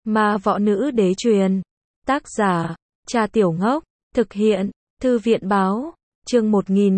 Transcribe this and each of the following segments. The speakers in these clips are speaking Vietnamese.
Ma Võ Nữ Đế truyền. Tác giả, Cha Tiểu Ngốc. Thực hiện, Thư viện Báo. Chương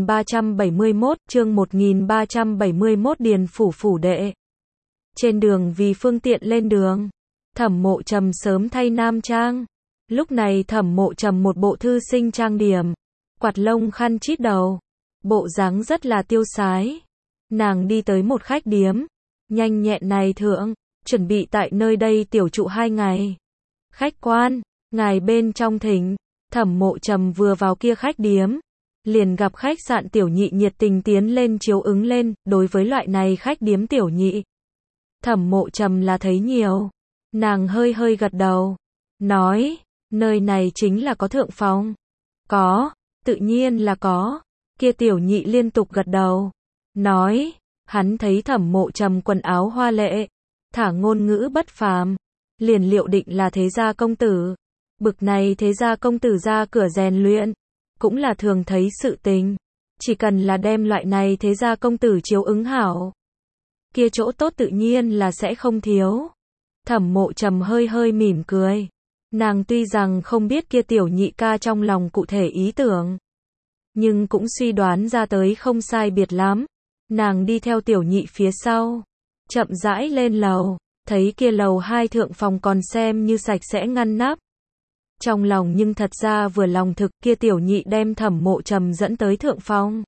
1371, Điền Phủ phủ đệ. Trên đường vì phương tiện lên đường, Thẩm Mộ Trầm sớm thay nam trang. Lúc này Thẩm Mộ Trầm một bộ thư sinh trang điểm, quạt lông khăn chít đầu, bộ dáng rất là tiêu sái. Nàng đi tới một khách điếm, nhanh nhẹn này thượng, chuẩn bị tại nơi đây tiểu trụ 2 ngày. Khách quan, ngài bên trong thỉnh. Thẩm Mộ Trầm vừa vào kia khách điếm, liền gặp khách sạn tiểu nhị nhiệt tình tiến lên chiếu ứng lên. Đối với loại này khách điếm tiểu nhị, Thẩm Mộ Trầm là thấy nhiều. Nàng hơi hơi gật đầu, nói, nơi này chính là có thượng phòng. Có, tự nhiên là có. Kia tiểu nhị liên tục gật đầu, nói, hắn thấy Thẩm Mộ Trầm quần áo hoa lệ, thả ngôn ngữ bất phàm, liền liệu định là thế gia công tử. Bực này thế gia công tử ra cửa rèn luyện, cũng là thường thấy sự tình. Chỉ cần là đem loại này thế gia công tử chiếu ứng hảo, kia chỗ tốt tự nhiên là sẽ không thiếu. Thẩm Mộ Trầm hơi hơi mỉm cười. Nàng tuy rằng không biết kia tiểu nhị ca trong lòng cụ thể ý tưởng, nhưng cũng suy đoán ra tới không sai biệt lắm. Nàng đi theo tiểu nhị phía sau, chậm rãi lên lầu, thấy kia lầu 2 thượng phòng còn xem như sạch sẽ ngăn nắp. Trong lòng nhưng thật ra vừa lòng thực. Kia tiểu nhị đem Thẩm Mộ Trầm dẫn tới thượng phòng,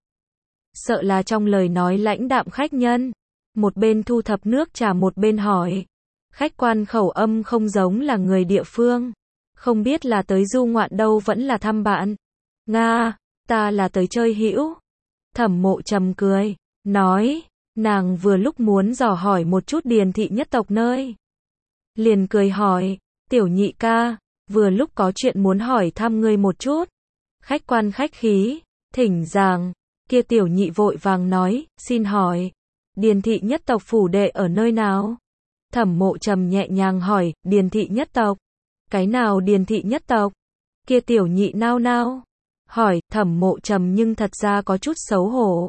sợ là trong lời nói lãnh đạm khách nhân, một bên thu thập nước trà một bên hỏi. Khách quan khẩu âm không giống là người địa phương, không biết là tới du ngoạn đâu vẫn là thăm bạn. Nga, ta là tới chơi hữu. Thẩm Mộ Trầm cười, nói, nàng vừa lúc muốn dò hỏi một chút Điền thị nhất tộc nơi. Liền cười hỏi, tiểu nhị ca, vừa lúc có chuyện muốn hỏi thăm ngươi một chút. Khách quan khách khí, thỉnh giảng. Kia tiểu nhị vội vàng nói, xin hỏi, Điền thị nhất tộc phủ đệ ở nơi nào? Thẩm Mộ Trầm nhẹ nhàng hỏi, Điền thị nhất tộc? Cái nào Điền thị nhất tộc? Kia tiểu nhị nao nao hỏi. Thẩm Mộ Trầm nhưng thật ra có chút xấu hổ.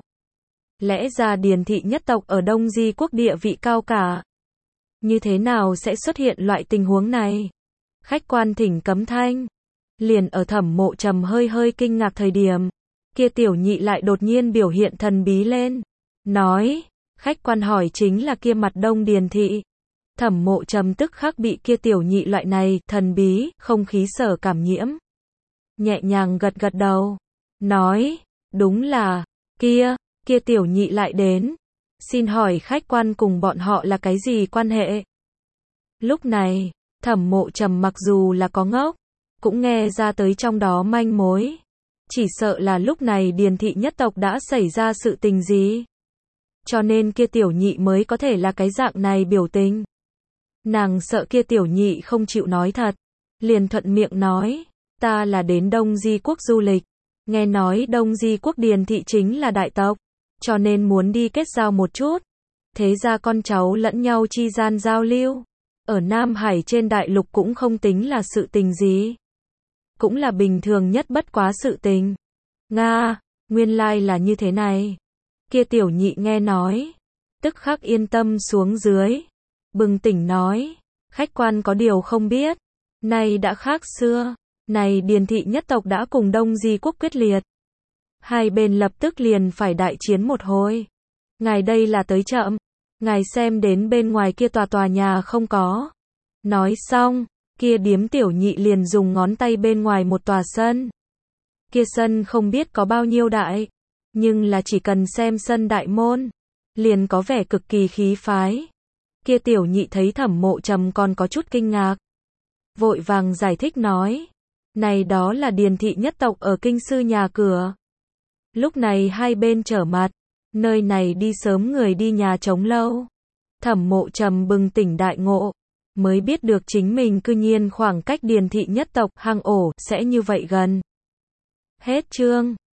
Lẽ ra Điền thị nhất tộc ở Đông Di quốc địa vị cao cả, như thế nào sẽ xuất hiện loại tình huống này? Khách quan thỉnh cấm thanh. Liền ở Thẩm Mộ Trầm hơi hơi kinh ngạc thời điểm, kia tiểu nhị lại đột nhiên biểu hiện thần bí lên, nói, khách quan hỏi chính là kia mặt Đông Điền thị. Thẩm Mộ Trầm tức khắc bị kia tiểu nhị loại này thần bí không khí sở cảm nhiễm, nhẹ nhàng gật gật đầu, nói, đúng là kia tiểu nhị lại đến. Xin hỏi khách quan cùng bọn họ là cái gì quan hệ? Lúc này Thẩm Mộ Trầm mặc dù là có ngốc, cũng nghe ra tới trong đó manh mối. Chỉ sợ là lúc này Điền thị nhất tộc đã xảy ra sự tình gì, cho nên kia tiểu nhị mới có thể là cái dạng này biểu tình. Nàng sợ kia tiểu nhị không chịu nói thật, liền thuận miệng nói, ta là đến Đông Di quốc du lịch, nghe nói Đông Di quốc Điền thị chính là đại tộc, cho nên muốn đi kết giao một chút. Thế ra con cháu lẫn nhau chi gian giao lưu, ở Nam Hải trên đại lục cũng không tính là sự tình gì, cũng là bình thường nhất bất quá sự tình. Nga, nguyên lai là như thế này. Kia tiểu nhị nghe nói, tức khắc yên tâm xuống dưới, bừng tỉnh nói, khách quan có điều không biết, nay đã khác xưa, này Điền thị nhất tộc đã cùng Đông Di quốc quyết liệt, hai bên lập tức liền phải đại chiến một hồi. Ngài đây là tới chậm, ngài xem đến bên ngoài kia tòa nhà không có. Nói xong, kia điếm tiểu nhị liền dùng ngón tay bên ngoài một tòa sân. Kia sân không biết có bao nhiêu đại, nhưng là chỉ cần xem sân đại môn, liền có vẻ cực kỳ khí phái. Kia tiểu nhị thấy Thẩm Mộ Trầm còn có chút kinh ngạc, vội vàng giải thích nói, này đó là Điền thị nhất tộc ở kinh sư nhà cửa. Lúc này hai bên trở mặt, nơi này đi sớm người đi nhà trống lâu. Thẩm Mộ Trầm bừng tỉnh đại ngộ, mới biết được chính mình cư nhiên khoảng cách Điền thị nhất tộc hang ổ sẽ như vậy gần. Hết chương.